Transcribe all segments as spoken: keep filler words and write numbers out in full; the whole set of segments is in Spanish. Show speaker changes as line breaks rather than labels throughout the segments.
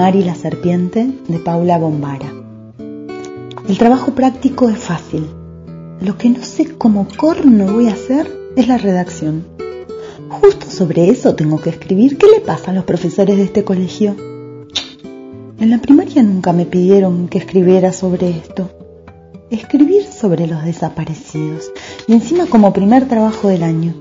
Mar y la serpiente, de Paula Bombara. El trabajo práctico es fácil. Lo que no sé cómo corno voy a hacer es la redacción. Justo sobre eso tengo que escribir. ¿Qué le pasa a los profesores de este colegio? En la primaria nunca me pidieron que escribiera sobre esto. Escribir sobre los desaparecidos. Y encima como primer trabajo del año.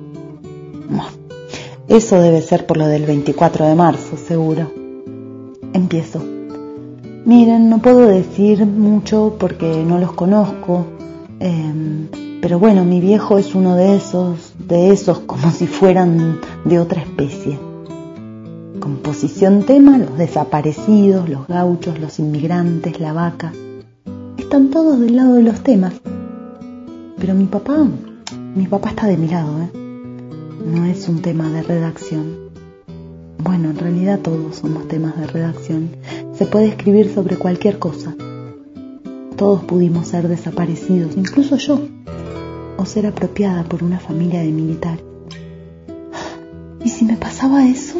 Eso debe ser por lo del veinticuatro de marzo, seguro. Empiezo. Miren, no puedo decir mucho porque no los conozco. Eh, pero bueno, mi viejo es uno de esos, de esos como si fueran de otra especie. Composición tema, los desaparecidos, los gauchos, los inmigrantes, la vaca. Están todos del lado de los temas. Pero mi papá, mi papá está de mi lado, ¿eh? No es un tema de redacción. Bueno, en realidad todos somos temas de redacción. Se puede escribir sobre cualquier cosa. Todos pudimos ser desaparecidos, incluso yo, o ser apropiada por una familia de militares. ¿Y si me pasaba eso?